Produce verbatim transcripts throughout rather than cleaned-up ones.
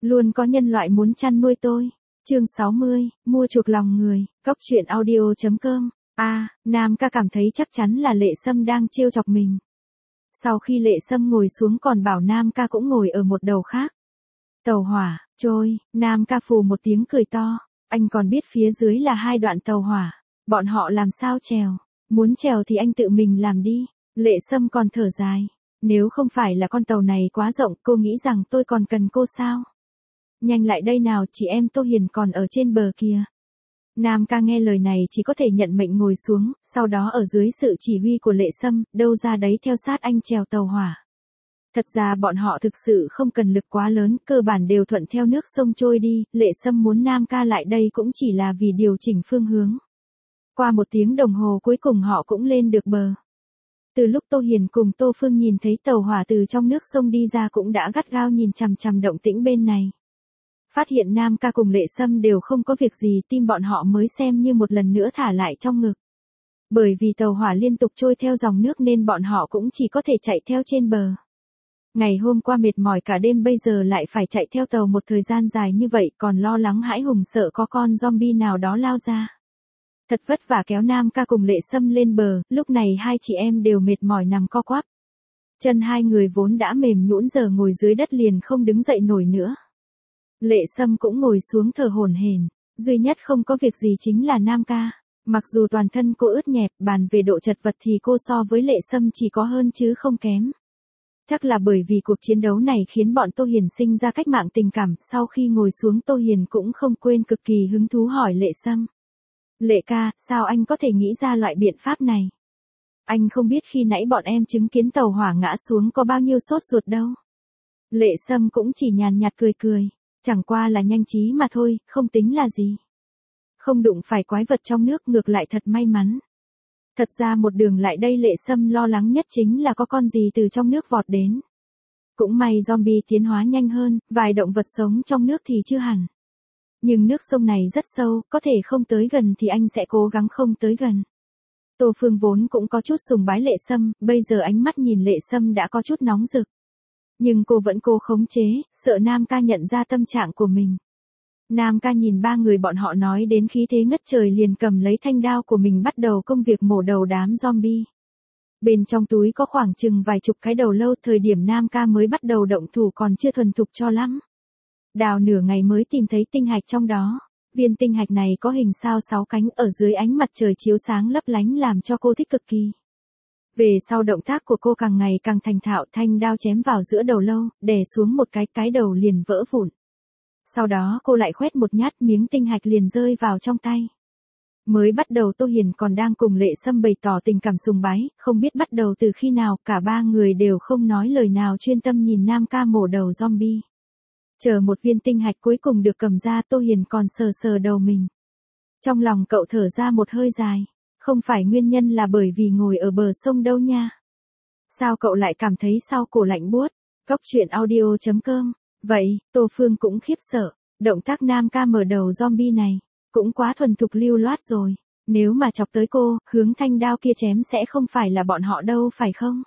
Luôn có nhân loại muốn chăn nuôi tôi. Chương sáu mươi, mua chuộc lòng người, Cóc truyện audio chấm com. A, Nam ca cảm thấy chắc chắn là Lệ Sâm đang trêu chọc mình. Sau khi Lệ Sâm ngồi xuống còn bảo Nam ca cũng ngồi ở một đầu khác. Tàu hỏa, trôi, Nam ca phù một tiếng cười to. Anh còn biết phía dưới là hai đoạn tàu hỏa. Bọn họ làm sao trèo? Muốn trèo thì anh tự mình làm đi. Lệ Sâm còn thở dài. Nếu không phải là con tàu này quá rộng, cô nghĩ rằng tôi còn cần cô sao? Nhanh lại đây nào, chị em Tô Hiền còn ở trên bờ kia. Nam ca nghe lời này chỉ có thể nhận mệnh ngồi xuống, sau đó ở dưới sự chỉ huy của Lệ Sâm, đâu ra đấy theo sát anh trèo tàu hỏa. Thật ra bọn họ thực sự không cần lực quá lớn, cơ bản đều thuận theo nước sông trôi đi, Lệ Sâm muốn Nam ca lại đây cũng chỉ là vì điều chỉnh phương hướng. Qua một tiếng đồng hồ cuối cùng họ cũng lên được bờ. Từ lúc Tô Hiền cùng Tô Phương nhìn thấy tàu hỏa từ trong nước sông đi ra cũng đã gắt gao nhìn chằm chằm động tĩnh bên này. Phát hiện Nam ca cùng Lệ Sâm đều không có việc gì, tim bọn họ mới xem như một lần nữa thả lại trong ngực. Bởi vì tàu hỏa liên tục trôi theo dòng nước nên bọn họ cũng chỉ có thể chạy theo trên bờ. Ngày hôm qua mệt mỏi cả đêm bây giờ lại phải chạy theo tàu một thời gian dài như vậy, còn lo lắng hãi hùng sợ có con zombie nào đó lao ra. Thật vất vả kéo Nam ca cùng Lệ Sâm lên bờ, lúc này hai chị em đều mệt mỏi nằm co quắp. Chân hai người vốn đã mềm nhũn giờ ngồi dưới đất liền không đứng dậy nổi nữa. Lệ Sâm cũng ngồi xuống thở hổn hển, duy nhất không có việc gì chính là Nam ca. Mặc dù toàn thân cô ướt nhẹp, bàn về độ chật vật thì cô so với Lệ Sâm chỉ có hơn chứ không kém. Chắc là bởi vì cuộc chiến đấu này khiến bọn Tô Hiền sinh ra cách mạng tình cảm, sau khi ngồi xuống Tô Hiền cũng không quên cực kỳ hứng thú hỏi Lệ Sâm. Lệ ca, sao anh có thể nghĩ ra loại biện pháp này? Anh không biết khi nãy bọn em chứng kiến tàu hỏa ngã xuống có bao nhiêu sốt ruột đâu. Lệ Sâm cũng chỉ nhàn nhạt cười cười. Chẳng qua là nhanh trí mà thôi, không tính là gì. Không đụng phải quái vật trong nước ngược lại thật may mắn. Thật ra một đường lại đây Lệ Sâm lo lắng nhất chính là có con gì từ trong nước vọt đến. Cũng may zombie tiến hóa nhanh hơn, vài động vật sống trong nước thì chưa hẳn. Nhưng nước sông này rất sâu, có thể không tới gần thì anh sẽ cố gắng không tới gần. Tô Phương vốn cũng có chút sùng bái Lệ Sâm, bây giờ ánh mắt nhìn Lệ Sâm đã có chút nóng rực. Nhưng cô vẫn cố khống chế, sợ Nam ca nhận ra tâm trạng của mình. Nam ca nhìn ba người bọn họ nói đến khí thế ngất trời liền cầm lấy thanh đao của mình bắt đầu công việc mổ đầu đám zombie. Bên trong túi có khoảng chừng vài chục cái đầu lâu, thời điểm Nam ca mới bắt đầu động thủ còn chưa thuần thục cho lắm. Đào nửa ngày mới tìm thấy tinh hạch trong đó. Viên tinh hạch này có hình sao sáu cánh, ở dưới ánh mặt trời chiếu sáng lấp lánh làm cho cô thích cực kỳ. Về sau động tác của cô càng ngày càng thành thạo, thanh đao chém vào giữa đầu lâu, đè xuống một cái, cái đầu liền vỡ vụn. Sau đó cô lại khoét một nhát, miếng tinh hạch liền rơi vào trong tay. Mới bắt đầu Tô Hiền còn đang cùng Lệ Sâm bày tỏ tình cảm sùng bái, không biết bắt đầu từ khi nào, cả ba người đều không nói lời nào chuyên tâm nhìn Nam ca mổ đầu zombie. Chờ một viên tinh hạch cuối cùng được cầm ra, Tô Hiền còn sờ sờ đầu mình. Trong lòng cậu thở ra một hơi dài. Không phải nguyên nhân là bởi vì ngồi ở bờ sông đâu nha. Sao cậu lại cảm thấy sau cổ lạnh buốt? Cóc truyện audio chấm com. Vậy, Tô Phương cũng khiếp sợ. Động tác Nam ca mở đầu zombie này, cũng quá thuần thục lưu loát rồi. Nếu mà chọc tới cô, hướng thanh đao kia chém sẽ không phải là bọn họ đâu phải không?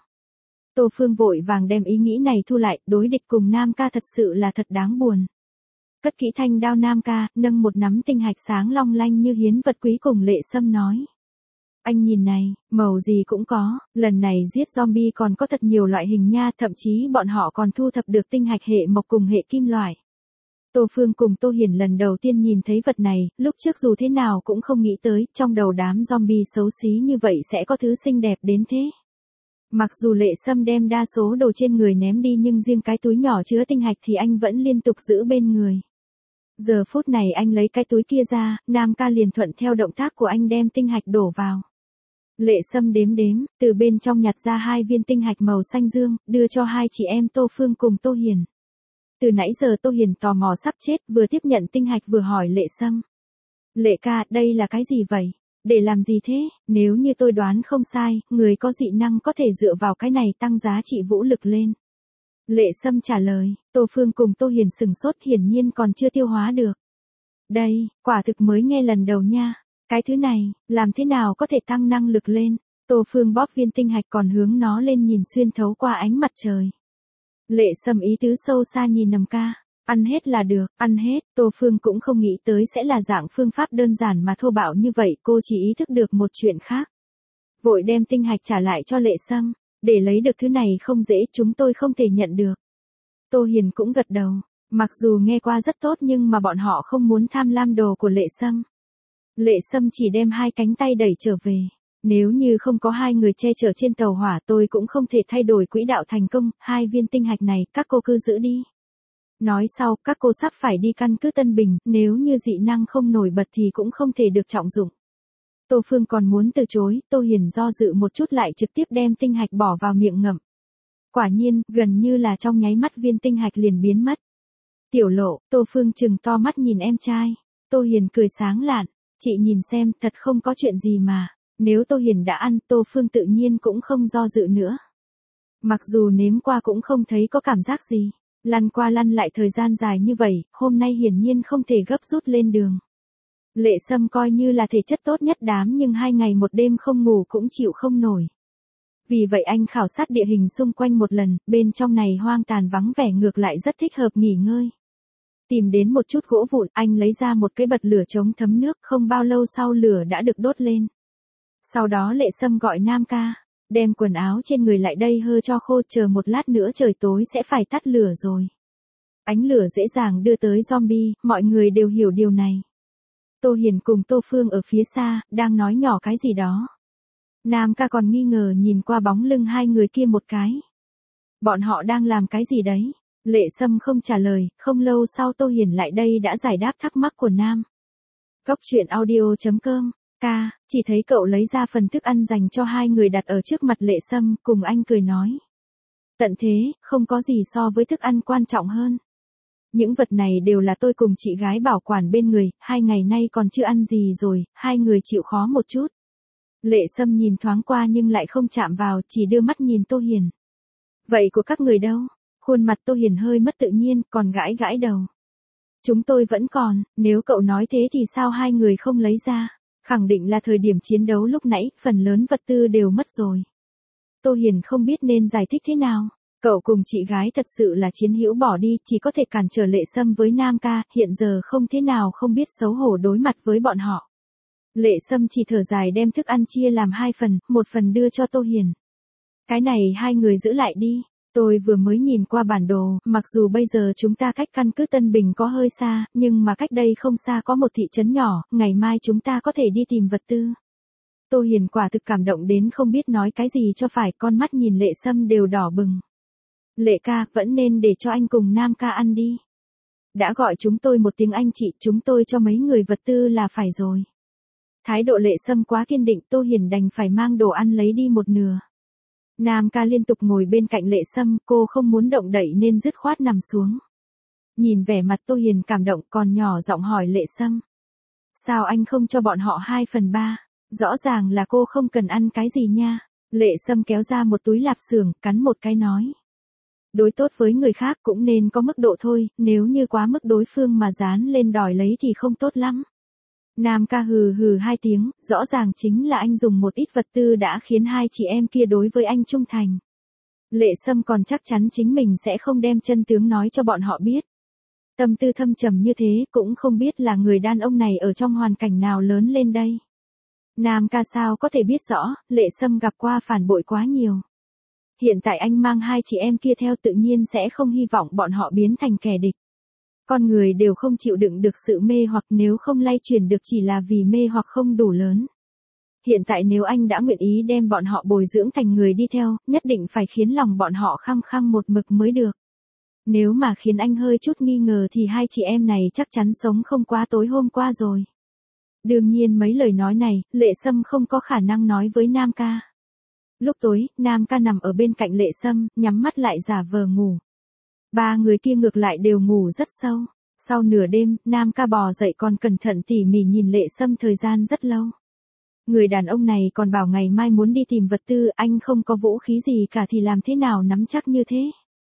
Tô Phương vội vàng đem ý nghĩ này thu lại, đối địch cùng Nam ca thật sự là thật đáng buồn. Cất kỹ thanh đao Nam ca, nâng một nắm tinh hạch sáng long lanh như hiến vật quý cùng Lệ Sâm nói. Anh nhìn này, màu gì cũng có, lần này giết zombie còn có thật nhiều loại hình nha, thậm chí bọn họ còn thu thập được tinh hạch hệ mộc cùng hệ kim loại. Tô Phương cùng Tô Hiền lần đầu tiên nhìn thấy vật này, lúc trước dù thế nào cũng không nghĩ tới, trong đầu đám zombie xấu xí như vậy sẽ có thứ xinh đẹp đến thế. Mặc dù Lệ Sâm đem đa số đồ trên người ném đi nhưng riêng cái túi nhỏ chứa tinh hạch thì anh vẫn liên tục giữ bên người. Giờ phút này anh lấy cái túi kia ra, Nam ca liền thuận theo động tác của anh đem tinh hạch đổ vào. Lệ Sâm đếm đếm, từ bên trong nhặt ra hai viên tinh hạch màu xanh dương, đưa cho hai chị em Tô Phương cùng Tô Hiền. Từ nãy giờ Tô Hiền tò mò sắp chết, vừa tiếp nhận tinh hạch vừa hỏi Lệ Sâm. Lệ ca, đây là cái gì vậy? Để làm gì thế? Nếu như tôi đoán không sai, người có dị năng có thể dựa vào cái này tăng giá trị vũ lực lên. Lệ Sâm trả lời, Tô Phương cùng Tô Hiền sừng sốt, hiển nhiên còn chưa tiêu hóa được. Đây, quả thực mới nghe lần đầu nha. Cái thứ này, làm thế nào có thể tăng năng lực lên? Tô Phương bóp viên tinh hạch còn hướng nó lên nhìn xuyên thấu qua ánh mặt trời. Lệ Sâm ý tứ sâu xa nhìn Nằm ca. Ăn hết là được, ăn hết, Tô Phương cũng không nghĩ tới sẽ là dạng phương pháp đơn giản mà thô bạo như vậy, cô chỉ ý thức được một chuyện khác. Vội đem tinh hạch trả lại cho Lệ Sâm, để lấy được thứ này không dễ, chúng tôi không thể nhận được. Tô Hiền cũng gật đầu, mặc dù nghe qua rất tốt nhưng mà bọn họ không muốn tham lam đồ của Lệ Sâm. Lệ Sâm chỉ đem hai cánh tay đẩy trở về. Nếu như không có hai người che chở trên tàu hỏa tôi cũng không thể thay đổi quỹ đạo thành công, hai viên tinh hạch này các cô cứ giữ đi. Nói sau, các cô sắp phải đi căn cứ Tân Bình, nếu như dị năng không nổi bật thì cũng không thể được trọng dụng. Tô Phương còn muốn từ chối, Tô Hiền do dự một chút lại trực tiếp đem tinh hạch bỏ vào miệng ngậm. Quả nhiên, gần như là trong nháy mắt viên tinh hạch liền biến mất. Tiểu Lộ, Tô Phương trừng to mắt nhìn em trai. Tô Hiền cười sáng lạn, chị nhìn xem, thật không có chuyện gì mà. Nếu Tô Hiền đã ăn, Tô Phương tự nhiên cũng không do dự nữa. Mặc dù nếm qua cũng không thấy có cảm giác gì. Lăn qua lăn lại thời gian dài như vậy, hôm nay hiển nhiên không thể gấp rút lên đường. Lệ Sâm coi như là thể chất tốt nhất đám nhưng hai ngày một đêm không ngủ cũng chịu không nổi. Vì vậy anh khảo sát địa hình xung quanh một lần, bên trong này hoang tàn vắng vẻ ngược lại rất thích hợp nghỉ ngơi. Tìm đến một chút gỗ vụn, anh lấy ra một cái bật lửa chống thấm nước, không bao lâu sau lửa đã được đốt lên. Sau đó Lệ Sâm gọi Nam Ca, đem quần áo trên người lại đây hơ cho khô, chờ một lát nữa trời tối sẽ phải tắt lửa rồi. Ánh lửa dễ dàng đưa tới zombie, mọi người đều hiểu điều này. Tô Hiền cùng Tô Phương ở phía xa, đang nói nhỏ cái gì đó. Nam Ca còn nghi ngờ nhìn qua bóng lưng hai người kia một cái. Bọn họ đang làm cái gì đấy? Lệ Sâm không trả lời, không lâu sau Tô Hiền lại đây đã giải đáp thắc mắc của Nam. Góc truyện audio chấm com. Ca, chỉ thấy cậu lấy ra phần thức ăn dành cho hai người đặt ở trước mặt Lệ Sâm, cùng anh cười nói. Tận thế, không có gì so với thức ăn quan trọng hơn. Những vật này đều là tôi cùng chị gái bảo quản bên người, hai ngày nay còn chưa ăn gì rồi, hai người chịu khó một chút. Lệ Sâm nhìn thoáng qua nhưng lại không chạm vào, chỉ đưa mắt nhìn Tô Hiền. Vậy của các người đâu? Khuôn mặt Tô Hiền hơi mất tự nhiên, còn gãi gãi đầu. Chúng tôi vẫn còn, nếu cậu nói thế thì sao hai người không lấy ra? Khẳng định là thời điểm chiến đấu lúc nãy, phần lớn vật tư đều mất rồi. Tô Hiền không biết nên giải thích thế nào. Cậu cùng chị gái thật sự là chiến hữu bỏ đi, chỉ có thể cản trở Lệ Sâm với Nam Ca, hiện giờ không thế nào không biết xấu hổ đối mặt với bọn họ. Lệ Sâm chỉ thở dài đem thức ăn chia làm hai phần, một phần đưa cho Tô Hiền. Cái này hai người giữ lại đi. Tôi vừa mới nhìn qua bản đồ, mặc dù bây giờ chúng ta cách căn cứ Tân Bình có hơi xa, nhưng mà cách đây không xa có một thị trấn nhỏ, ngày mai chúng ta có thể đi tìm vật tư. Tô Hiền quả thực cảm động đến không biết nói cái gì cho phải, con mắt nhìn Lệ Sâm đều đỏ bừng. Lệ ca, vẫn nên để cho anh cùng Nam Ca ăn đi. Đã gọi chúng tôi một tiếng anh chị, chúng tôi cho mấy người vật tư là phải rồi. Thái độ Lệ Sâm quá kiên định, Tô Hiền đành phải mang đồ ăn lấy đi một nửa. Nam Ca liên tục ngồi bên cạnh Lệ Sâm, cô không muốn động đậy nên dứt khoát nằm xuống. Nhìn vẻ mặt Tô Hiền cảm động còn nhỏ giọng hỏi Lệ Sâm. Sao anh không cho bọn họ hai phần ba? Rõ ràng là cô không cần ăn cái gì nha. Lệ Sâm kéo ra một túi lạp xưởng, cắn một cái nói. Đối tốt với người khác cũng nên có mức độ thôi, nếu như quá mức đối phương mà dán lên đòi lấy thì không tốt lắm. Nam Ca hừ hừ hai tiếng, rõ ràng chính là anh dùng một ít vật tư đã khiến hai chị em kia đối với anh trung thành. Lệ Sâm còn chắc chắn chính mình sẽ không đem chân tướng nói cho bọn họ biết. Tâm tư thâm trầm như thế cũng không biết là người đàn ông này ở trong hoàn cảnh nào lớn lên đây. Nam Ca sao có thể biết rõ, Lệ Sâm gặp qua phản bội quá nhiều. Hiện tại anh mang hai chị em kia theo tự nhiên sẽ không hy vọng bọn họ biến thành kẻ địch. Con người đều không chịu đựng được sự mê hoặc, nếu không lay chuyển được chỉ là vì mê hoặc không đủ lớn. Hiện tại nếu anh đã nguyện ý đem bọn họ bồi dưỡng thành người đi theo, nhất định phải khiến lòng bọn họ khăng khăng một mực mới được. Nếu mà khiến anh hơi chút nghi ngờ thì hai chị em này chắc chắn sống không qua tối hôm qua rồi. Đương nhiên mấy lời nói này, Lệ Sâm không có khả năng nói với Nam Ca. Lúc tối, Nam Ca nằm ở bên cạnh Lệ Sâm, nhắm mắt lại giả vờ ngủ. Ba người kia ngược lại đều ngủ rất sâu. Sau nửa đêm, Nam Ca bò dậy còn cẩn thận tỉ mỉ nhìn Lệ Sâm thời gian rất lâu. Người đàn ông này còn bảo ngày mai muốn đi tìm vật tư, anh không có vũ khí gì cả thì làm thế nào nắm chắc như thế.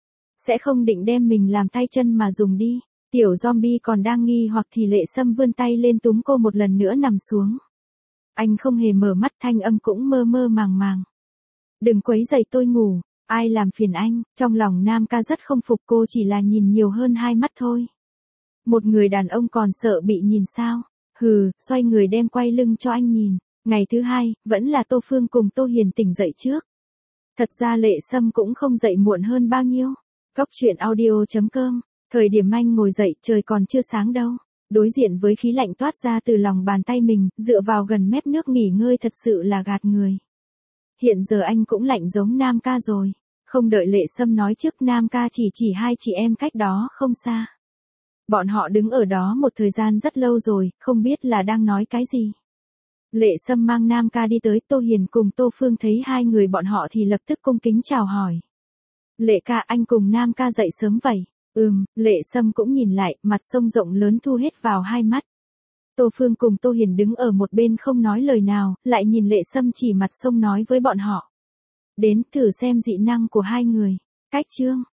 Sẽ không định đem mình làm tay chân mà dùng đi. Tiểu zombie còn đang nghi hoặc thì Lệ Sâm vươn tay lên túm cô một lần nữa nằm xuống. Anh không hề mở mắt, thanh âm cũng mơ mơ màng màng. Đừng quấy rầy tôi ngủ. Ai làm phiền anh, trong lòng Nam ca rất không phục, cô chỉ là nhìn nhiều hơn hai mắt thôi. Một người đàn ông còn sợ bị nhìn sao? Hừ, xoay người đem quay lưng cho anh nhìn. Ngày thứ hai, vẫn là Tô Phương cùng Tô Hiền tỉnh dậy trước. Thật ra Lệ Sâm cũng không dậy muộn hơn bao nhiêu. Cốc truyện audio chấm com. Thời điểm anh ngồi dậy trời còn chưa sáng đâu. Đối diện với khí lạnh toát ra từ lòng bàn tay mình, dựa vào gần mép nước nghỉ ngơi thật sự là gạt người. Hiện giờ anh cũng lạnh giống Nam ca rồi. Không đợi Lệ Sâm nói trước, Nam ca chỉ chỉ hai chị em cách đó không xa. Bọn họ đứng ở đó một thời gian rất lâu rồi, không biết là đang nói cái gì. Lệ Sâm mang Nam ca đi tới, Tô Hiền cùng Tô Phương thấy hai người bọn họ thì lập tức cung kính chào hỏi. Lệ ca, anh cùng Nam ca dậy sớm vậy? Ừm, Lệ Sâm cũng nhìn lại, mặt sông rộng lớn thu hết vào hai mắt. Tô Phương cùng Tô Hiền đứng ở một bên không nói lời nào, lại nhìn Lệ Sâm chỉ mặt sông nói với bọn họ. Đến thử xem dị năng của hai người. Cách chương.